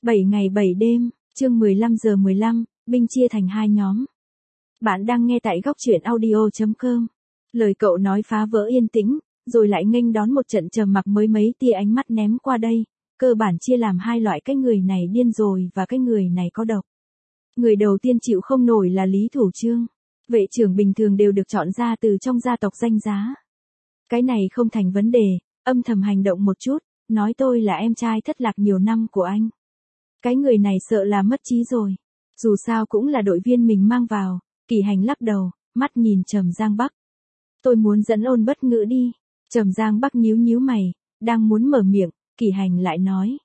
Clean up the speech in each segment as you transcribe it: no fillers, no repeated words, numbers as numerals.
7 ngày 7 đêm, chương 15:15, binh chia thành hai nhóm. Bạn đang nghe tại góc truyện audio.com. Lời cậu nói phá vỡ yên tĩnh, rồi lại nghênh đón một trận trầm mặc mới mấy tia ánh mắt ném qua đây, cơ bản chia làm hai loại, cái người này điên rồi và cái người này có độc. Người đầu tiên chịu không nổi là Lý Thủ Chương. Vệ trưởng bình thường đều được chọn ra từ trong gia tộc danh giá. Cái này không thành vấn đề, âm thầm hành động một chút, nói tôi là em trai thất lạc nhiều năm của anh. Cái người này sợ là mất trí rồi. Dù sao cũng là đội viên mình mang vào. Kỳ Hành lắc đầu, mắt nhìn Trầm Giang Bắc. Tôi muốn dẫn Ôn Bất Ngữ đi. Trầm Giang Bắc nhíu nhíu mày, đang muốn mở miệng, Kỳ Hành lại nói.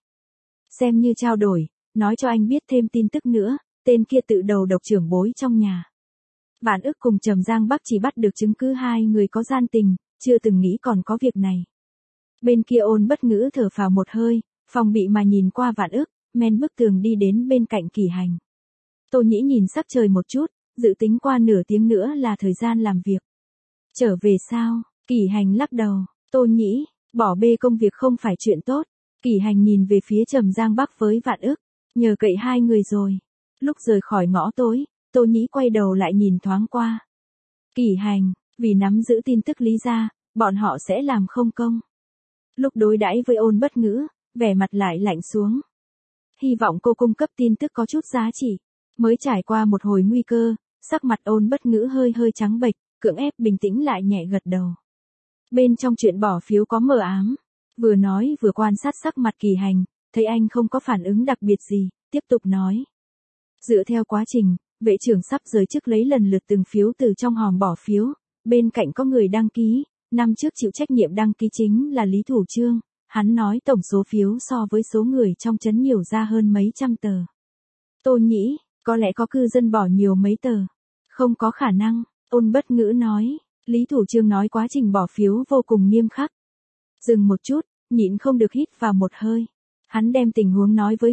Xem như trao đổi, nói cho anh biết thêm tin tức nữa, tên kia tự đầu độc trưởng bối trong nhà. Vạn Ức cùng Trầm Giang Bắc chỉ bắt được chứng cứ hai người có gian tình, chưa từng nghĩ còn có việc này. Bên kia Ôn Bất Ngữ thở phào một hơi, phòng bị mà nhìn qua Vạn Ức, men bức tường đi đến bên cạnh Kỳ Hành. Tô Nhĩ nhìn sắc trời một chút, dự tính qua nửa tiếng nữa là thời gian làm việc. Trở về sao? Kỳ Hành lắc đầu, Tô Nhĩ, bỏ bê công việc không phải chuyện tốt. Kỳ Hành nhìn về phía Trầm Giang Bắc với Vạn Ức, nhờ cậy hai người rồi. Lúc rời khỏi ngõ tối, Tô Nhĩ quay đầu lại nhìn thoáng qua. Kỳ Hành, vì nắm giữ tin tức Lý gia, bọn họ sẽ làm không công. Lúc đối đãi với Ôn Bất Ngữ, vẻ mặt lại lạnh xuống. Hy vọng cô cung cấp tin tức có chút giá trị. Mới trải qua một hồi nguy cơ, sắc mặt Ôn Bất Ngữ hơi trắng bệch, cưỡng ép bình tĩnh lại nhẹ gật đầu. Bên trong chuyện bỏ phiếu có mờ ám. Vừa nói vừa quan sát sắc mặt Kỳ Hành, thấy anh không có phản ứng đặc biệt gì, tiếp tục nói. Dựa theo quá trình, vệ trưởng sắp giới chức lấy lần lượt từng phiếu từ trong hòm bỏ phiếu, bên cạnh có người đăng ký, năm trước chịu trách nhiệm đăng ký chính là Lý Thủ Chương, hắn nói tổng số phiếu so với số người trong trấn nhiều ra hơn mấy trăm tờ. Tô Nhĩ, có lẽ có cư dân bỏ nhiều mấy tờ. Không có khả năng, Ôn Bất Ngữ nói, Lý Thủ Chương nói quá trình bỏ phiếu vô cùng nghiêm khắc. Dừng một chút, nhịn không được hít vào một hơi. Hắn đem tình huống nói với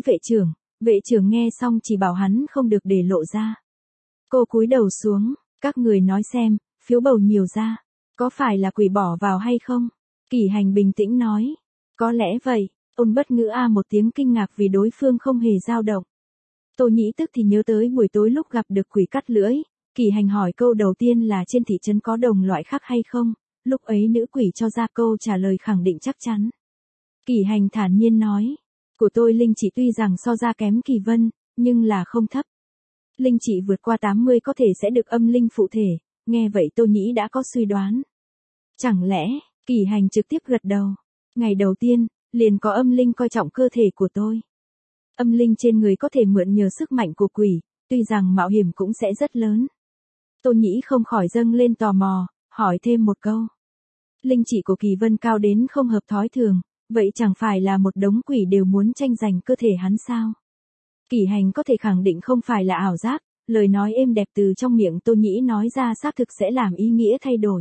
vệ trưởng nghe xong chỉ bảo hắn không được để lộ ra. Cô cúi đầu xuống, các người nói xem, phiếu bầu nhiều ra, có phải là quỷ bỏ vào hay không? Kỳ Hành bình tĩnh nói, có lẽ vậy. Ôn Bất Ngữ một tiếng kinh ngạc vì đối phương không hề dao động. Tô Nhĩ tức thì nhớ tới buổi tối lúc gặp được quỷ cắt lưỡi, Kỳ Hành hỏi câu đầu tiên là trên thị trấn có đồng loại khác hay không, lúc ấy nữ quỷ cho ra câu trả lời khẳng định chắc chắn. Kỳ Hành thản nhiên nói, của tôi linh chỉ tuy rằng so ra kém Kỳ Vân, nhưng là không thấp. Linh chỉ vượt qua 80 có thể sẽ được âm linh phụ thể, nghe vậy Tô Nhĩ đã có suy đoán. Chẳng lẽ, Kỳ Hành trực tiếp gật đầu, ngày đầu tiên, liền có âm linh coi trọng cơ thể của tôi. Âm linh trên người có thể mượn nhờ sức mạnh của quỷ, tuy rằng mạo hiểm cũng sẽ rất lớn. Tô Nhĩ không khỏi dâng lên tò mò, hỏi thêm một câu. Linh chỉ của Kỳ Vân cao đến không hợp thói thường, vậy chẳng phải là một đống quỷ đều muốn tranh giành cơ thể hắn sao? Kỳ Hành có thể khẳng định không phải là ảo giác, lời nói êm đẹp từ trong miệng Tô Nhĩ nói ra xác thực sẽ làm ý nghĩa thay đổi.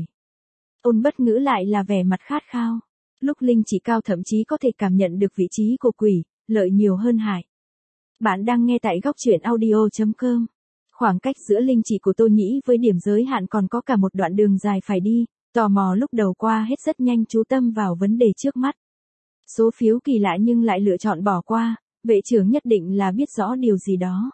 Ôn Bất Ngữ lại là vẻ mặt khát khao. Lúc linh chỉ cao thậm chí có thể cảm nhận được vị trí của quỷ, lợi nhiều hơn hại. Bạn đang nghe tại góc truyện audio.com. Khoảng cách giữa linh chỉ của Tô Nhĩ với điểm giới hạn còn có cả một đoạn đường dài phải đi, tò mò lúc đầu qua hết rất nhanh, chú tâm vào vấn đề trước mắt. Số phiếu kỳ lạ nhưng lại lựa chọn bỏ qua, vệ trưởng nhất định là biết rõ điều gì đó.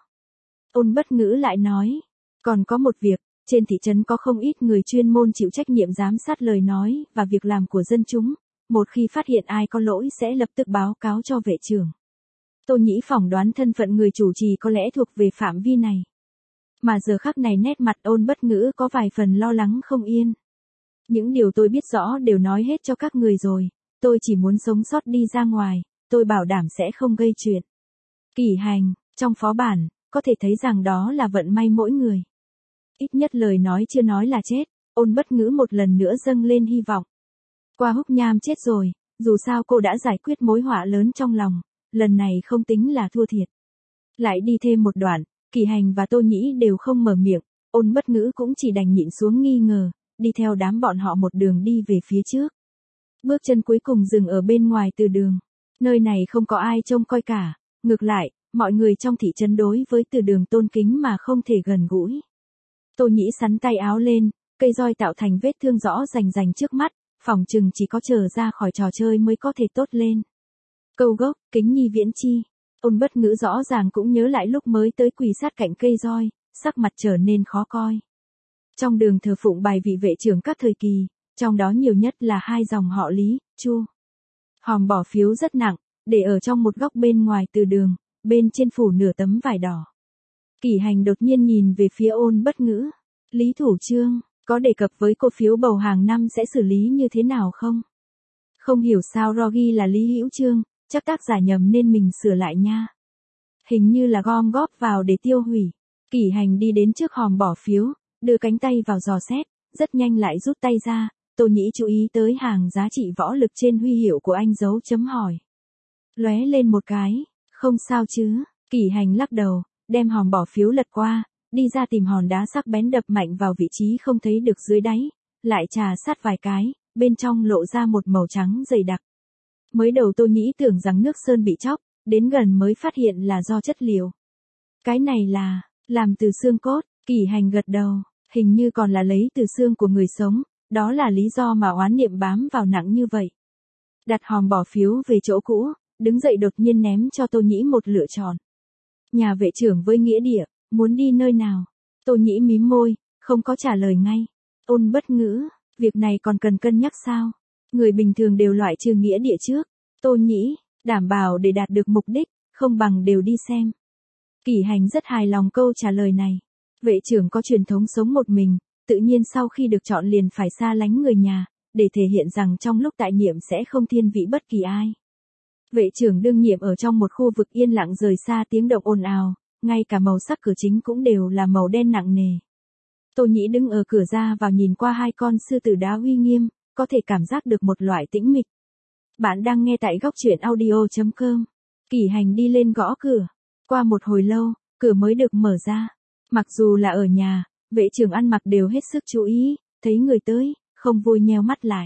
Ôn Bất Ngữ lại nói, còn có một việc, trên thị trấn có không ít người chuyên môn chịu trách nhiệm giám sát lời nói và việc làm của dân chúng, một khi phát hiện ai có lỗi sẽ lập tức báo cáo cho vệ trưởng. Tô Nhĩ phỏng đoán thân phận người chủ trì có lẽ thuộc về phạm vi này. Mà giờ khắc này nét mặt Ôn Bất Ngữ có vài phần lo lắng không yên. Những điều tôi biết rõ đều nói hết cho các người rồi, tôi chỉ muốn sống sót đi ra ngoài, tôi bảo đảm sẽ không gây chuyện. Kỳ Hành, trong phó bản, có thể thấy rằng đó là vận may mỗi người. Ít nhất lời nói chưa nói là chết, Ôn Bất Ngữ một lần nữa dâng lên hy vọng. Qua Húc Nham chết rồi, dù sao cô đã giải quyết mối họa lớn trong lòng, lần này không tính là thua thiệt. Lại đi thêm một đoạn, Kỳ Hành và Tô Nhĩ đều không mở miệng, Ôn Bất Ngữ cũng chỉ đành nhịn xuống nghi ngờ, đi theo đám bọn họ một đường đi về phía trước. Bước chân cuối cùng dừng ở bên ngoài từ đường. Nơi này không có ai trông coi cả, ngược lại, mọi người trong thị trấn đối với từ đường tôn kính mà không thể gần gũi. Tô Nhĩ sắn tay áo lên, cây roi tạo thành vết thương rõ rành trước mắt, phỏng chừng chỉ có chờ ra khỏi trò chơi mới có thể tốt lên. Câu gốc, Kính Nhi Viễn Chi. Ôn Bất Ngữ rõ ràng cũng nhớ lại lúc mới tới quỳ sát cạnh cây roi, sắc mặt trở nên khó coi. Trong đường thờ phụng bài vị vệ trưởng các thời kỳ, trong đó nhiều nhất là hai dòng họ Lý, Chu. Hòm bỏ phiếu rất nặng, để ở trong một góc bên ngoài từ đường, bên trên phủ nửa tấm vải đỏ. Kỷ Hành đột nhiên nhìn về phía Ôn Bất Ngữ. Lý thủ chương, có đề cập với cô phiếu bầu hàng năm sẽ xử lý như thế nào không? Không hiểu sao Rogi là Lý Hữu Chương, chắc tác giả nhầm nên mình sửa lại nha. Hình như là gom góp vào để tiêu hủy. Kỷ Hành đi đến trước hòm bỏ phiếu, đưa cánh tay vào dò xét, rất nhanh lại rút tay ra. Tô Nhĩ chú ý tới hàng giá trị võ lực trên huy hiệu của anh dấu chấm hỏi. Lóe lên một cái, không sao chứ. Kỷ Hành lắc đầu, đem hòm bỏ phiếu lật qua, đi ra tìm hòn đá sắc bén đập mạnh vào vị trí không thấy được dưới đáy, lại trà sát vài cái, bên trong lộ ra một màu trắng dày đặc. Mới đầu Tô Nhĩ tưởng rằng nước sơn bị chóc, đến gần mới phát hiện là do chất liệu. Cái này là, làm từ xương cốt. Kỷ Hành gật đầu, hình như còn là lấy từ xương của người sống, đó là lý do mà oán niệm bám vào nặng như vậy. Đặt hòm bỏ phiếu về chỗ cũ, đứng dậy đột nhiên ném cho Tô Nhĩ một lựa chọn. Nhà vệ trưởng với nghĩa địa, muốn đi nơi nào? Tô Nhĩ mím môi, không có trả lời ngay. Ôn Bất Ngữ, việc này còn cần cân nhắc sao? Người bình thường đều loại trừ nghĩa địa trước. Tô Nhĩ, đảm bảo để đạt được mục đích, không bằng đều đi xem. Kỷ Hành rất hài lòng câu trả lời này. Vệ trưởng có truyền thống sống một mình, tự nhiên sau khi được chọn liền phải xa lánh người nhà, để thể hiện rằng trong lúc tại nhiệm sẽ không thiên vị bất kỳ ai. Vệ trưởng đương nhiệm ở trong một khu vực yên lặng rời xa tiếng động ồn ào, ngay cả màu sắc cửa chính cũng đều là màu đen nặng nề. Tô Nhĩ đứng ở cửa ra vào nhìn qua hai con sư tử đá uy nghiêm, có thể cảm giác được một loại tĩnh mịch. Bạn đang nghe tại góc truyện audio.com. Kỷ Hành đi lên gõ cửa. Qua một hồi lâu, cửa mới được mở ra. Mặc dù là ở nhà, vệ trưởng ăn mặc đều hết sức chú ý, thấy người tới, không vui nheo mắt lại.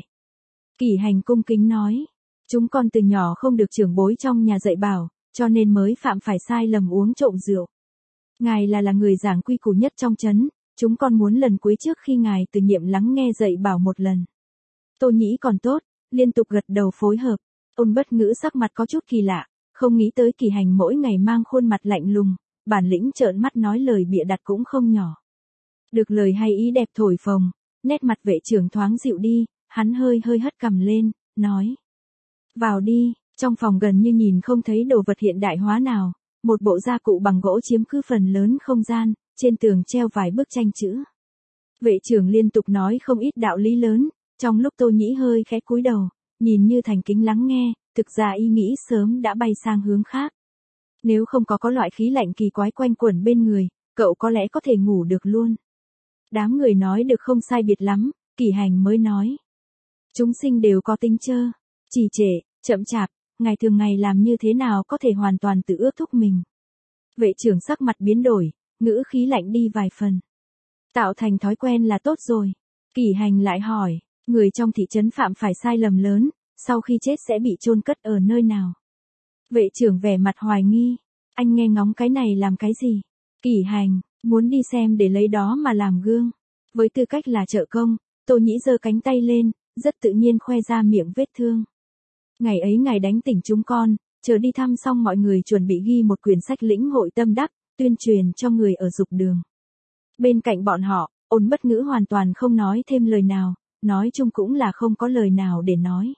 Kỷ Hành cung kính nói, chúng con từ nhỏ không được trưởng bối trong nhà dạy bảo, cho nên mới phạm phải sai lầm uống trộm rượu. Ngài là người giảng quy củ nhất trong trấn, chúng con muốn lần cuối trước khi ngài từ nhiệm lắng nghe dạy bảo một lần. Tô Nhĩ còn tốt, liên tục gật đầu phối hợp. Ôn Bất Ngữ sắc mặt có chút kỳ lạ, không nghĩ tới Kỷ Hành mỗi ngày mang khuôn mặt lạnh lùng, bản lĩnh trợn mắt nói lời bịa đặt cũng không nhỏ. Được lời hay ý đẹp thổi phồng, nét mặt vệ trưởng thoáng dịu đi, hắn hơi hất cằm lên, nói. Vào đi, trong phòng gần như nhìn không thấy đồ vật hiện đại hóa nào, một bộ gia cụ bằng gỗ chiếm cứ phần lớn không gian, trên tường treo vài bức tranh chữ. Vệ trưởng liên tục nói không ít đạo lý lớn, trong lúc Tô Nhĩ hơi khẽ cúi đầu, nhìn như thành kính lắng nghe, thực ra ý nghĩ sớm đã bay sang hướng khác. Nếu không có loại khí lạnh kỳ quái quanh quẩn bên người, cậu có lẽ có thể ngủ được luôn. Đám người nói được không sai biệt lắm, Kỷ Hành mới nói. Chúng sinh đều có tính trơ, trì trệ, chậm chạp, ngày thường ngày làm như thế nào có thể hoàn toàn tự ước thúc mình. Vệ trưởng sắc mặt biến đổi, ngữ khí lạnh đi vài phần. Tạo thành thói quen là tốt rồi. Kỷ Hành lại hỏi, người trong thị trấn phạm phải sai lầm lớn, sau khi chết sẽ bị chôn cất ở nơi nào? Vệ trưởng vẻ mặt hoài nghi, anh nghe ngóng cái này làm cái gì? Kỷ Hành, muốn đi xem để lấy đó mà làm gương. Với tư cách là trợ công, Tô Nhĩ giơ cánh tay lên, rất tự nhiên khoe ra miệng vết thương. Ngày ấy ngài đánh tỉnh chúng con, chờ đi thăm xong mọi người chuẩn bị ghi một quyển sách lĩnh hội tâm đắc, tuyên truyền cho người ở dục đường. Bên cạnh bọn họ, Ôn Bất Ngữ hoàn toàn không nói thêm lời nào, nói chung cũng là không có lời nào để nói.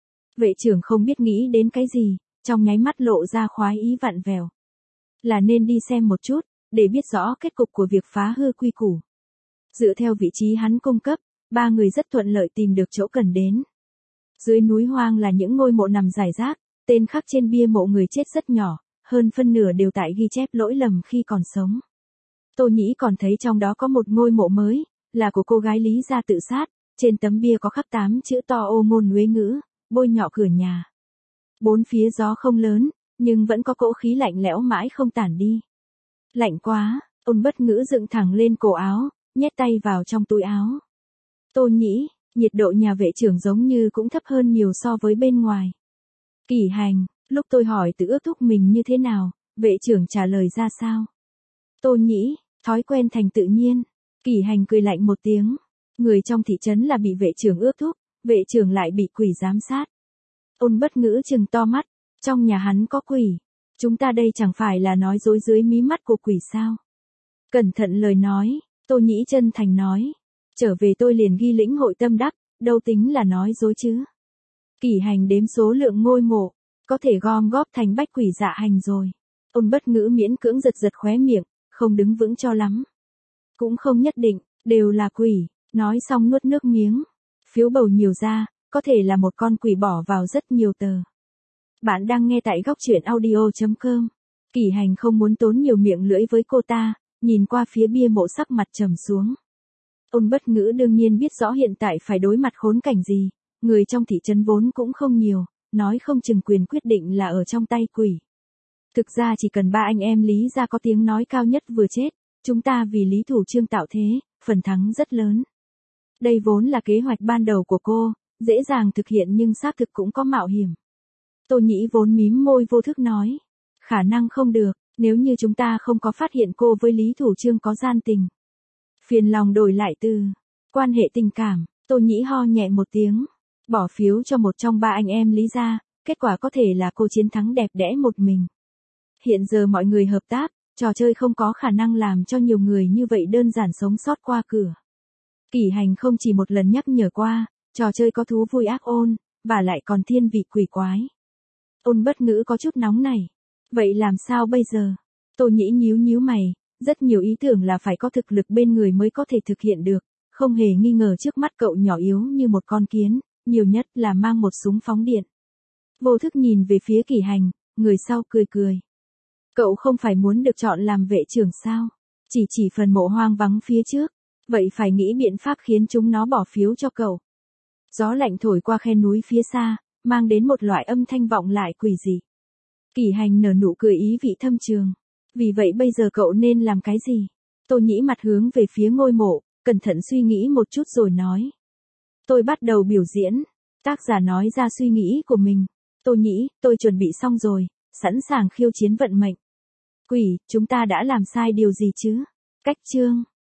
Vệ trưởng không biết nghĩ đến cái gì, trong nháy mắt lộ ra khoái ý vặn vẹo. Là nên đi xem một chút, để biết rõ kết cục của việc phá hư quy củ. Dựa theo vị trí hắn cung cấp, ba người rất thuận lợi tìm được chỗ cần đến. Dưới núi hoang là những ngôi mộ nằm rải rác, tên khắc trên bia mộ người chết rất nhỏ, hơn phân nửa đều tại ghi chép lỗi lầm khi còn sống. Tô Nhĩ còn thấy trong đó có một ngôi mộ mới, là của cô gái Lý gia tự sát, trên tấm bia có khắc 8 chữ to ô môn Huế ngữ, bôi nhọ cửa nhà. Bốn phía gió không lớn, nhưng vẫn có cỗ khí lạnh lẽo mãi không tản đi. Lạnh quá, Ôn Bất Ngữ dựng thẳng lên cổ áo, nhét tay vào trong túi áo. Tô Nhĩ, nhiệt độ nhà vệ trưởng giống như cũng thấp hơn nhiều so với bên ngoài. Kỷ Hành, lúc tôi hỏi tự ước thúc mình như thế nào, vệ trưởng trả lời ra sao? Tô Nhĩ, thói quen thành tự nhiên. Kỷ Hành cười lạnh một tiếng. Người trong thị trấn là bị vệ trưởng ước thúc, vệ trưởng lại bị quỷ giám sát. Ôn Bất Ngữ trừng to mắt, trong nhà hắn có quỷ. Chúng ta đây chẳng phải là nói dối dưới mí mắt của quỷ sao? Cẩn thận lời nói, Tô Nhĩ chân thành nói. Trở về tôi liền ghi lĩnh hội tâm đắc, đâu tính là nói dối chứ. Kỷ Hành đếm số lượng ngôi mộ, có thể gom góp thành bách quỷ dạ hành rồi. Ôn Bất Ngữ miễn cưỡng giật giật khóe miệng, không đứng vững cho lắm. Cũng không nhất định, đều là quỷ, nói xong nuốt nước miếng. Phiếu bầu nhiều ra, có thể là một con quỷ bỏ vào rất nhiều tờ. Bạn đang nghe tại góc truyện audio.com. Kỷ Hành không muốn tốn nhiều miệng lưỡi với cô ta, nhìn qua phía bia mộ sắc mặt trầm xuống. Ôn Bất Ngữ đương nhiên biết rõ hiện tại phải đối mặt khốn cảnh gì, người trong thị trấn vốn cũng không nhiều, nói không chừng quyền quyết định là ở trong tay quỷ. Thực ra chỉ cần ba anh em Lý gia có tiếng nói cao nhất vừa chết, chúng ta vì Lý Thủ Trương tạo thế, phần thắng rất lớn. Đây vốn là kế hoạch ban đầu của cô, dễ dàng thực hiện nhưng xác thực cũng có mạo hiểm. Tô Nhĩ vốn mím môi vô thức nói, khả năng không được, nếu như chúng ta không có phát hiện cô với Lý Thủ Trương có gian tình. Phiền lòng đổi lại từ quan hệ tình cảm, Tô Nhĩ ho nhẹ một tiếng, bỏ phiếu cho một trong ba anh em Lý gia, kết quả có thể là cô chiến thắng đẹp đẽ một mình. Hiện giờ mọi người hợp tác, trò chơi không có khả năng làm cho nhiều người như vậy đơn giản sống sót qua cửa. Kỷ Hành không chỉ một lần nhắc nhở qua, trò chơi có thú vui ác ôn, và lại còn thiên vị quỷ quái. Ôn Bất Ngữ có chút nóng này. Vậy làm sao bây giờ? Tô Nhĩ nhíu nhíu mày, rất nhiều ý tưởng là phải có thực lực bên người mới có thể thực hiện được, không hề nghi ngờ trước mắt cậu nhỏ yếu như một con kiến, nhiều nhất là mang một súng phóng điện. Vô thức nhìn về phía Kỷ Hành, người sau cười cười. Cậu không phải muốn được chọn làm vệ trưởng sao? Chỉ phần mộ hoang vắng phía trước, vậy phải nghĩ biện pháp khiến chúng nó bỏ phiếu cho cậu. Gió lạnh thổi qua khe núi phía xa, mang đến một loại âm thanh vọng lại quỷ dị. Kỷ Hành nở nụ cười ý vị thâm trường. Vì vậy bây giờ cậu nên làm cái gì? Tô Nhĩ mặt hướng về phía ngôi mộ, cẩn thận suy nghĩ một chút rồi nói. Tôi bắt đầu biểu diễn. Tác giả nói ra suy nghĩ của mình. Tô Nhĩ, tôi chuẩn bị xong rồi, sẵn sàng khiêu chiến vận mệnh. Quỷ, chúng ta đã làm sai điều gì chứ? Cách chương.